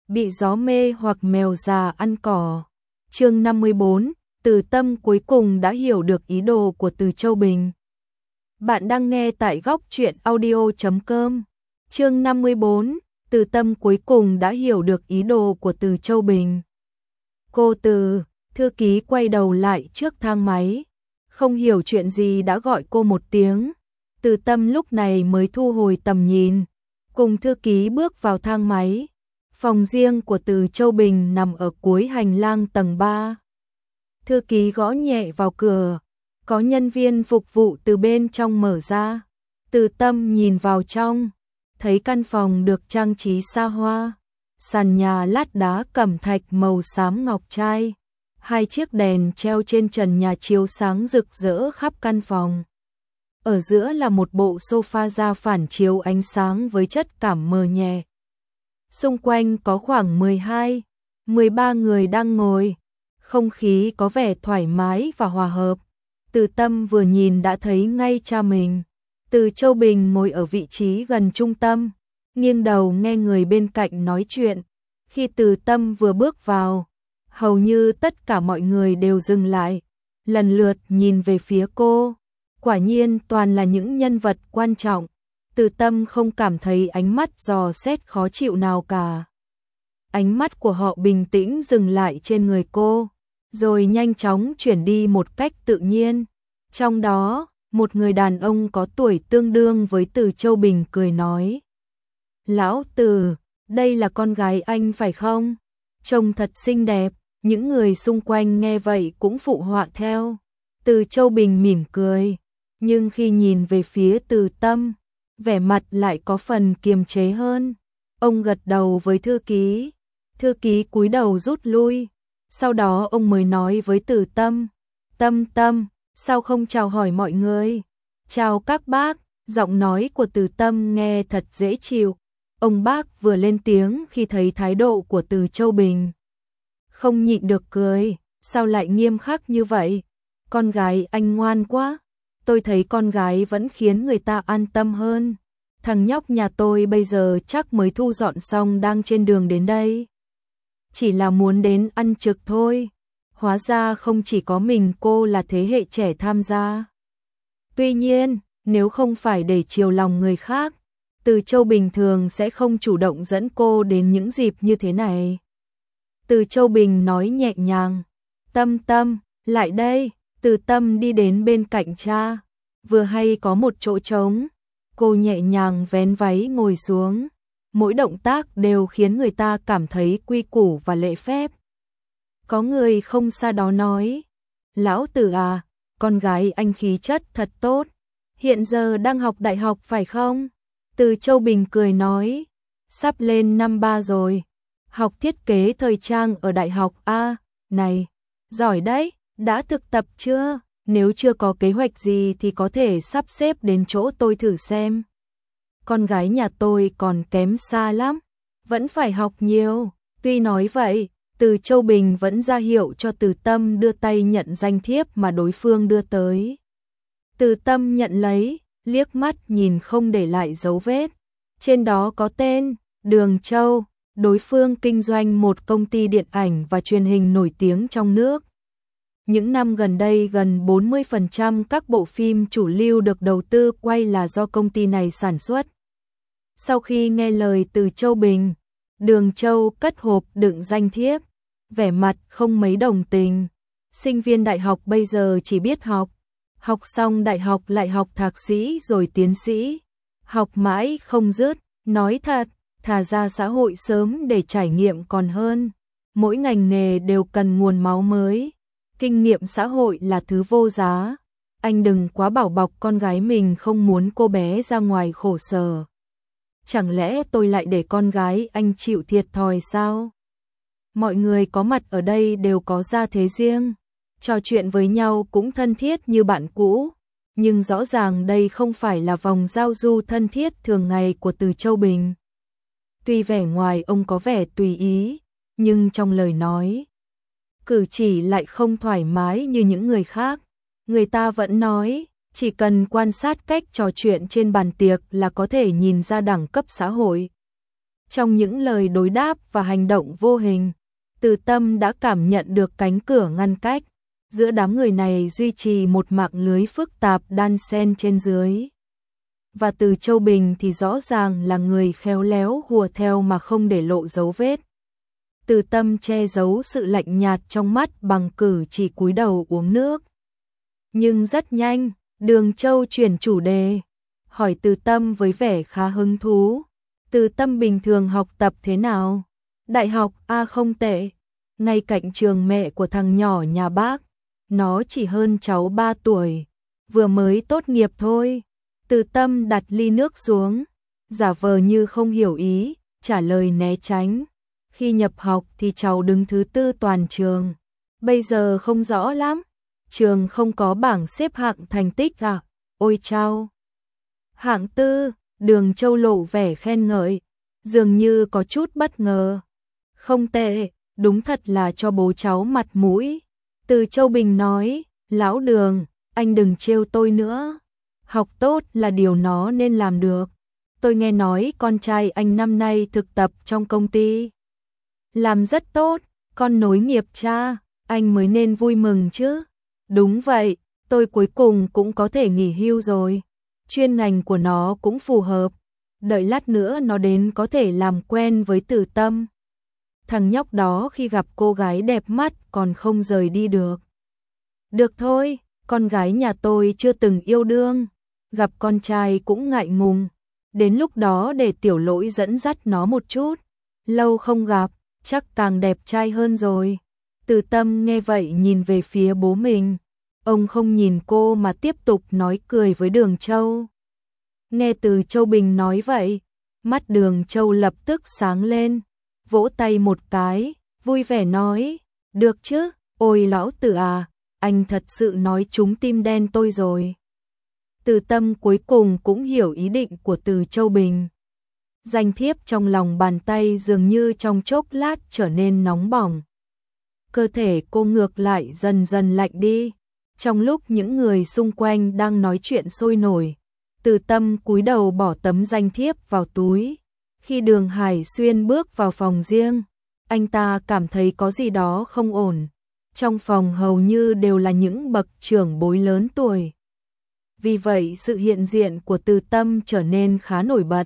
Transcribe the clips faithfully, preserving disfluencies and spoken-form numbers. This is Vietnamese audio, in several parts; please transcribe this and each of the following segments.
bị gió mê hoặc mèo già ăn cỏ. Chương năm mươi bốn, Từ Tâm cuối cùng đã hiểu được ý đồ của Từ Châu Bình. Bạn đang nghe tại góc truyện audio chấm com. Chương năm mươi bốn, Từ Tâm cuối cùng đã hiểu được ý đồ của Từ Châu Bình. Cô Từ, thư ký quay đầu lại trước thang máy, không hiểu chuyện gì đã gọi cô một tiếng. Từ Tâm lúc này mới thu hồi tầm nhìn, cùng thư ký bước vào thang máy. Phòng riêng của Từ Châu Bình nằm ở cuối hành lang tầng ba. Thư ký gõ nhẹ vào cửa, có nhân viên phục vụ từ bên trong mở ra. Từ Tâm nhìn vào trong, thấy căn phòng được trang trí xa hoa, sàn nhà lát đá cẩm thạch màu xám ngọc trai, hai chiếc đèn treo trên trần nhà chiếu sáng rực rỡ khắp căn phòng. Ở giữa là một bộ sofa da phản chiếu ánh sáng với chất cảm mờ nhẹ. Xung quanh có khoảng mười hai, mười ba người đang ngồi, không khí có vẻ thoải mái và hòa hợp. Từ Tâm vừa nhìn đã thấy ngay cha mình. Từ Châu Bình ngồi ở vị trí gần trung tâm, nghiêng đầu nghe người bên cạnh nói chuyện. Khi Từ Tâm vừa bước vào, hầu như tất cả mọi người đều dừng lại, lần lượt nhìn về phía cô. Quả nhiên toàn là những nhân vật quan trọng. Từ Tâm không cảm thấy ánh mắt dò xét khó chịu nào cả. Ánh mắt của họ bình tĩnh dừng lại trên người cô, rồi nhanh chóng chuyển đi một cách tự nhiên. Trong đó, một người đàn ông có tuổi tương đương với Từ Châu Bình cười nói: "Lão Từ, đây là con gái anh phải không? Trông thật xinh đẹp." Những người xung quanh nghe vậy cũng phụ họa theo. Từ Châu Bình mỉm cười, nhưng khi nhìn về phía Từ Tâm, vẻ mặt lại có phần kiềm chế hơn. Ông gật đầu với thư ký, thư ký cúi đầu rút lui. Sau đó ông mới nói với Từ Tâm: "Tâm Tâm, sao không chào hỏi mọi người?" "Chào các bác." Giọng nói của Từ Tâm nghe thật dễ chịu. Ông bác vừa lên tiếng khi thấy thái độ của Từ Châu Bình, không nhịn được cười. "Sao lại nghiêm khắc như vậy? Con gái anh ngoan quá. Tôi thấy con gái vẫn khiến người ta an tâm hơn. Thằng nhóc nhà tôi bây giờ chắc mới thu dọn xong đang trên đường đến đây. Chỉ là muốn đến ăn trực thôi." Hóa ra không chỉ có mình cô là thế hệ trẻ tham gia. Tuy nhiên, nếu không phải để chiều lòng người khác, Từ Châu Bình thường sẽ không chủ động dẫn cô đến những dịp như thế này. Từ Châu Bình nói nhẹ nhàng: "Tâm Tâm, lại đây." Từ Tâm đi đến bên cạnh cha, vừa hay có một chỗ trống. Cô nhẹ nhàng vén váy ngồi xuống. Mỗi động tác đều khiến người ta cảm thấy quy củ và lễ phép. Có người không xa đó nói: "Lão Từ à, con gái anh khí chất thật tốt. Hiện giờ đang học đại học phải không?" Từ Châu Bình cười nói: "Sắp lên năm ba rồi. Học thiết kế thời trang ở đại học A. Này, giỏi đấy, đã thực tập chưa? Nếu chưa có kế hoạch gì thì có thể sắp xếp đến chỗ tôi thử xem. Con gái nhà tôi còn kém xa lắm, vẫn phải học nhiều." Tuy nói vậy, Từ Châu Bình vẫn ra hiệu cho Từ Tâm đưa tay nhận danh thiếp mà đối phương đưa tới. Từ Tâm nhận lấy, liếc mắt nhìn không để lại dấu vết. Trên đó có tên Đường Châu. Đối phương kinh doanh một công ty điện ảnh và truyền hình nổi tiếng trong nước. Những năm gần đây gần bốn mươi phần trăm các bộ phim chủ lưu được đầu tư quay là do công ty này sản xuất. Sau khi nghe lời Từ Châu Bình, Đường Châu cất hộp đựng danh thiếp, vẻ mặt không mấy đồng tình. Sinh viên đại học bây giờ chỉ biết học, học xong đại học lại học thạc sĩ rồi tiến sĩ, học mãi không dứt. Nói thật, thà ra xã hội sớm để trải nghiệm còn hơn. Mỗi ngành nghề đều cần nguồn máu mới. Kinh nghiệm xã hội là thứ vô giá. Anh đừng quá bảo bọc con gái mình, không muốn cô bé ra ngoài khổ sở. Chẳng lẽ tôi lại để con gái anh chịu thiệt thòi sao?" Mọi người có mặt ở đây đều có gia thế riêng, trò chuyện với nhau cũng thân thiết như bạn cũ. Nhưng rõ ràng đây không phải là vòng giao du thân thiết thường ngày của Từ Châu Bình. Tuy vẻ ngoài ông có vẻ tùy ý, nhưng trong lời nói, cử chỉ lại không thoải mái như những người khác. Người ta vẫn nói, chỉ cần quan sát cách trò chuyện trên bàn tiệc là có thể nhìn ra đẳng cấp xã hội. Trong những lời đối đáp và hành động vô hình, Từ Tâm đã cảm nhận được cánh cửa ngăn cách. Giữa đám người này duy trì một mạng lưới phức tạp đan xen trên dưới. Và Từ Châu Bình thì rõ ràng là người khéo léo hùa theo mà không để lộ dấu vết. Từ Tâm che giấu sự lạnh nhạt trong mắt bằng cử chỉ cúi đầu uống nước. Nhưng rất nhanh, Đường Châu chuyển chủ đề, hỏi Từ Tâm với vẻ khá hứng thú. Từ Tâm bình thường học tập thế nào? Đại học A không tệ, ngay cạnh trường mẹ của thằng nhỏ nhà bác. Nó chỉ hơn cháu ba tuổi, vừa mới tốt nghiệp thôi. Từ Tâm đặt ly nước xuống, giả vờ như không hiểu ý, trả lời né tránh. Khi nhập học thì cháu đứng thứ tư toàn trường, bây giờ không rõ lắm. Trường không có bảng xếp hạng thành tích à? Ôi chao! Hạng tư, Đường Châu lộ vẻ khen ngợi, dường như có chút bất ngờ. Không tệ, đúng thật là cho bố cháu mặt mũi. Từ Châu Bình nói, lão Đường, anh đừng trêu tôi nữa. Học tốt là điều nó nên làm được. Tôi nghe nói con trai anh năm nay thực tập trong công ty. Làm rất tốt, con nối nghiệp cha, anh mới nên vui mừng chứ. Đúng vậy, tôi cuối cùng cũng có thể nghỉ hưu rồi. Chuyên ngành của nó cũng phù hợp. Đợi lát nữa nó đến có thể làm quen với Từ Tâm. Thằng nhóc đó khi gặp cô gái đẹp mắt còn không rời đi được. Được thôi, con gái nhà tôi chưa từng yêu đương, gặp con trai cũng ngại ngùng. Đến lúc đó để Tiểu Lỗi dẫn dắt nó một chút. Lâu không gặp, chắc càng đẹp trai hơn rồi. Từ Tâm nghe vậy nhìn về phía bố mình. Ông không nhìn cô mà tiếp tục nói cười với Đường Châu. Nghe Từ Châu Bình nói vậy, mắt Đường Châu lập tức sáng lên, vỗ tay một cái, vui vẻ nói, được chứ, ôi lão Từ à, anh thật sự nói trúng tim đen tôi rồi. Từ Tâm cuối cùng cũng hiểu ý định của Từ Châu Bình. Danh thiếp trong lòng bàn tay dường như trong chốc lát trở nên nóng bỏng. Cơ thể cô ngược lại dần dần lạnh đi. Trong lúc những người xung quanh đang nói chuyện sôi nổi, Từ Tâm cúi đầu bỏ tấm danh thiếp vào túi. Khi Đường Hải Xuyên bước vào phòng riêng, anh ta cảm thấy có gì đó không ổn. Trong phòng hầu như đều là những bậc trưởng bối lớn tuổi. Vì vậy sự hiện diện của Từ Tâm trở nên khá nổi bật.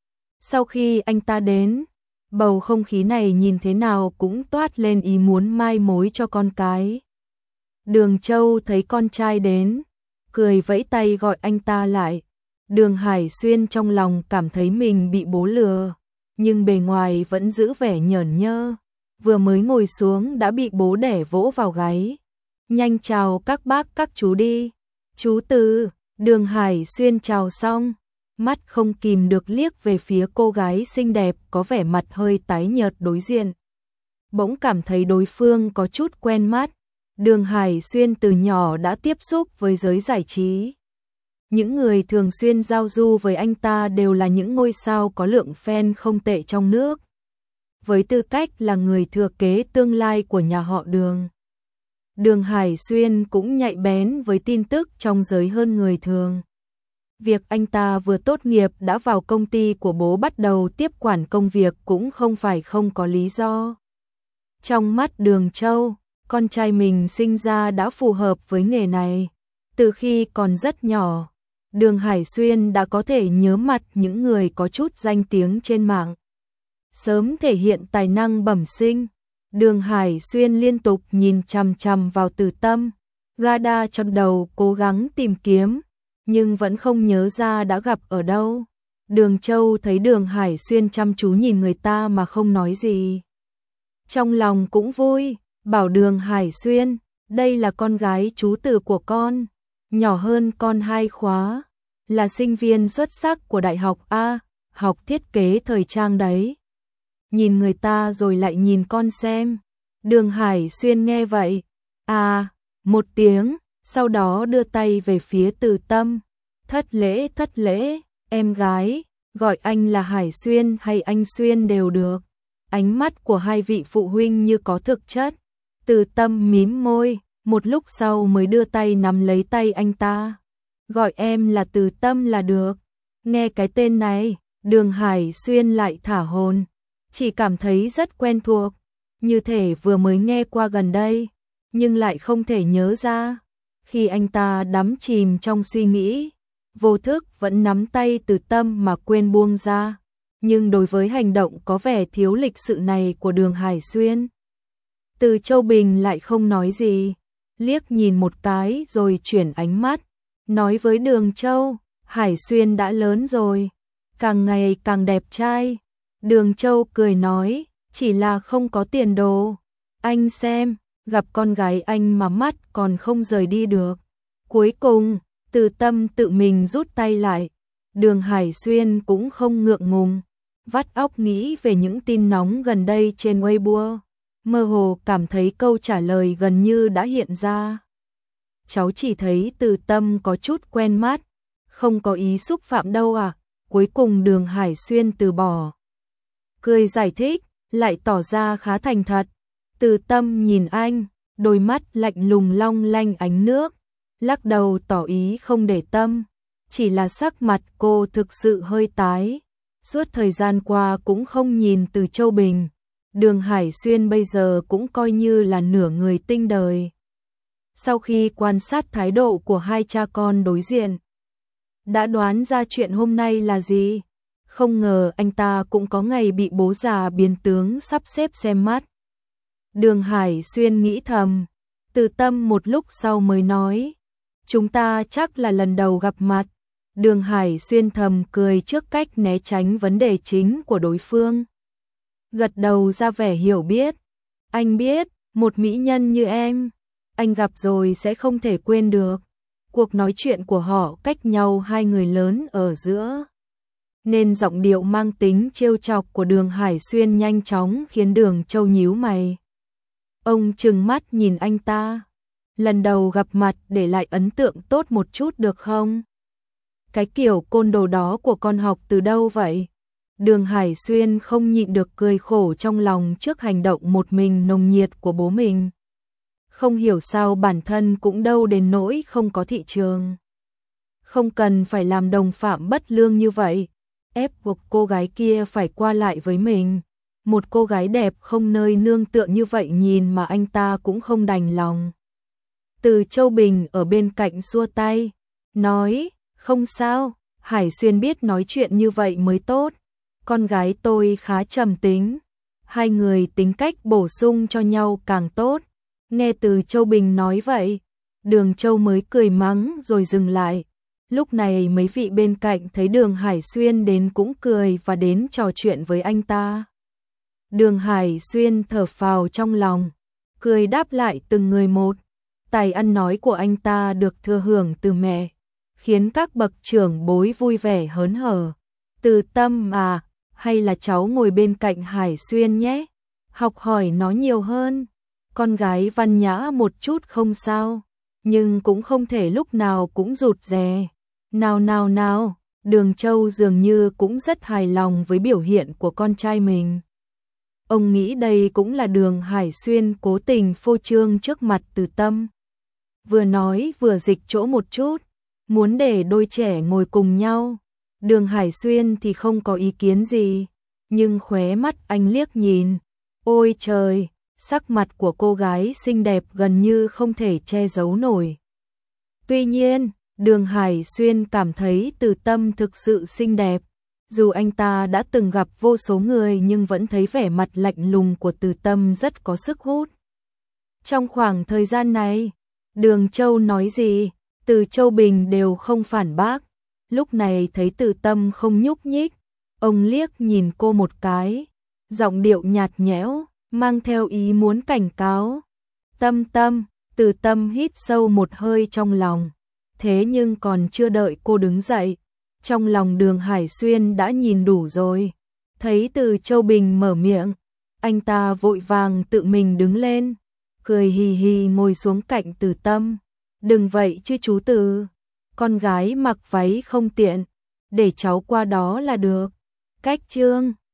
Sau khi anh ta đến, bầu không khí này nhìn thế nào cũng toát lên ý muốn mai mối cho con cái. Đường Châu thấy con trai đến, cười vẫy tay gọi anh ta lại. Đường Hải Xuyên trong lòng cảm thấy mình bị bố lừa, nhưng bề ngoài vẫn giữ vẻ nhởn nhơ. Vừa mới ngồi xuống đã bị bố đẻ vỗ vào gáy. Nhanh chào các bác các chú đi. Chú Từ. Đường Hải Xuyên chào xong, mắt không kìm được liếc về phía cô gái xinh đẹp có vẻ mặt hơi tái nhợt đối diện. Bỗng cảm thấy đối phương có chút quen mắt. Đường Hải Xuyên từ nhỏ đã tiếp xúc với giới giải trí. Những người thường xuyên giao du với anh ta đều là những ngôi sao có lượng fan không tệ trong nước. Với tư cách là người thừa kế tương lai của nhà họ Đường, Đường Hải Xuyên cũng nhạy bén với tin tức trong giới hơn người thường. Việc anh ta vừa tốt nghiệp đã vào công ty của bố bắt đầu tiếp quản công việc cũng không phải không có lý do. Trong mắt Đường Châu, con trai mình sinh ra đã phù hợp với nghề này. Từ khi còn rất nhỏ, Đường Hải Xuyên đã có thể nhớ mặt những người có chút danh tiếng trên mạng. Sớm thể hiện tài năng bẩm sinh, Đường Hải Xuyên liên tục nhìn chằm chằm vào Từ Tâm. Radar trong đầu cố gắng tìm kiếm, nhưng vẫn không nhớ ra đã gặp ở đâu. Đường Châu thấy Đường Hải Xuyên chăm chú nhìn người ta mà không nói gì. Trong lòng cũng vui, bảo Đường Hải Xuyên, đây là con gái chú Từ của con, nhỏ hơn con hai khóa, là sinh viên xuất sắc của Đại học A, học thiết kế thời trang đấy. Nhìn người ta rồi lại nhìn con xem. Đường Hải Xuyên nghe vậy, à, một tiếng, sau đó đưa tay về phía Từ Tâm. Thất lễ, thất lễ, em gái, gọi anh là Hải Xuyên hay anh Xuyên đều được. Ánh mắt của hai vị phụ huynh như có thực chất. Từ Tâm mím môi, một lúc sau mới đưa tay nắm lấy tay anh ta. Gọi em là Từ Tâm là được. Nghe cái tên này, Đường Hải Xuyên lại thả hồn. chỉ cảm thấy rất quen thuộc, như thể vừa mới nghe qua gần đây, nhưng lại không thể nhớ ra. Khi anh ta đắm chìm trong suy nghĩ, vô thức vẫn nắm tay Từ Tâm mà quên buông ra, nhưng đối với hành động có vẻ thiếu lịch sự này của Đường Hải Xuyên, Từ Châu Bình lại không nói gì, liếc nhìn một cái rồi chuyển ánh mắt, nói với Đường Châu, Hải Xuyên đã lớn rồi, càng ngày càng đẹp trai. Đường Châu cười nói, chỉ là không có tiền đồ. Anh xem, gặp con gái anh mà mắt còn không rời đi được. Cuối cùng, Từ Tâm tự mình rút tay lại. Đường Hải Xuyên cũng không ngượng ngùng, vắt óc nghĩ về những tin nóng gần đây trên Weibo, mơ hồ cảm thấy câu trả lời gần như đã hiện ra. Cháu chỉ thấy Từ Tâm có chút quen mắt, không có ý xúc phạm đâu à. Cuối cùng Đường Hải Xuyên từ bỏ, cười giải thích, lại tỏ ra khá thành thật. Từ Tâm nhìn anh, đôi mắt lạnh lùng long lanh ánh nước, lắc đầu tỏ ý không để tâm, chỉ là sắc mặt cô thực sự hơi tái. Suốt thời gian qua cũng không nhìn Từ Châu Bình, Đường Hải Xuyên bây giờ cũng coi như là nửa người tinh đời. Sau khi quan sát thái độ của hai cha con đối diện, đã đoán ra chuyện hôm nay là gì. Không ngờ anh ta cũng có ngày bị bố già biến tướng sắp xếp xem mắt. Đường Hải Xuyên nghĩ thầm. Từ Tâm một lúc sau mới nói, chúng ta chắc là lần đầu gặp mặt. Đường Hải Xuyên thầm cười trước cách né tránh vấn đề chính của đối phương, gật đầu ra vẻ hiểu biết. Anh biết, một mỹ nhân như em, anh gặp rồi sẽ không thể quên được. Cuộc nói chuyện của họ cách nhau hai người lớn ở giữa, nên giọng điệu mang tính trêu chọc của Đường Hải Xuyên nhanh chóng khiến Đường Châu nhíu mày. Ông trừng mắt nhìn anh ta, lần đầu gặp mặt để lại ấn tượng tốt một chút được không? Cái kiểu côn đồ đó của con học từ đâu vậy? Đường Hải Xuyên không nhịn được cười khổ trong lòng trước hành động một mình nồng nhiệt của bố mình. Không hiểu sao bản thân cũng đâu đến nỗi không có thị trường. Không cần phải làm đồng phạm bất lương như vậy, ép buộc cô gái kia phải qua lại với mình. Một cô gái đẹp không nơi nương tựa như vậy nhìn mà anh ta cũng không đành lòng. Từ Châu Bình ở bên cạnh xua tay, nói, không sao, Hải Xuyên biết nói chuyện như vậy mới tốt. Con gái tôi khá trầm tính, hai người tính cách bổ sung cho nhau càng tốt. Nghe Từ Châu Bình nói vậy, Đường Châu mới cười mắng rồi dừng lại. Lúc này mấy vị bên cạnh thấy Đường Hải Xuyên đến cũng cười và đến trò chuyện với anh ta. Đường Hải Xuyên thở phào trong lòng, cười đáp lại từng người một. Tài ăn nói của anh ta được thừa hưởng từ mẹ, khiến các bậc trưởng bối vui vẻ hớn hở. Từ Tâm à, hay là cháu ngồi bên cạnh Hải Xuyên nhé, học hỏi nó nhiều hơn. Con gái văn nhã một chút không sao, nhưng cũng không thể lúc nào cũng rụt rè. Nào nào nào, Đường Châu dường như cũng rất hài lòng với biểu hiện của con trai mình. Ông nghĩ đây cũng là Đường Hải Xuyên cố tình phô trương trước mặt Từ Tâm. Vừa nói vừa dịch chỗ một chút, muốn để đôi trẻ ngồi cùng nhau. Đường Hải Xuyên thì không có ý kiến gì, nhưng khóe mắt anh liếc nhìn. Ôi trời, sắc mặt của cô gái xinh đẹp gần như không thể che giấu nổi. Tuy nhiên, Đường Hải Xuyên cảm thấy Từ Tâm thực sự xinh đẹp. Dù anh ta đã từng gặp vô số người nhưng vẫn thấy vẻ mặt lạnh lùng của Từ Tâm rất có sức hút. Trong khoảng thời gian này, Đường Châu nói gì, Từ Châu Bình đều không phản bác. Lúc này thấy Từ Tâm không nhúc nhích, ông liếc nhìn cô một cái, giọng điệu nhạt nhẽo, mang theo ý muốn cảnh cáo. Tâm Tâm, Từ Tâm hít sâu một hơi trong lòng. Thế nhưng còn chưa đợi cô đứng dậy, trong lòng Đường Hải Xuyên đã nhìn đủ rồi. Thấy Từ Châu Bình mở miệng, anh ta vội vàng tự mình đứng lên, cười hì hì ngồi xuống cạnh Từ Tâm. Đừng vậy chứ chú Từ, con gái mặc váy không tiện, để cháu qua đó là được. Cách trương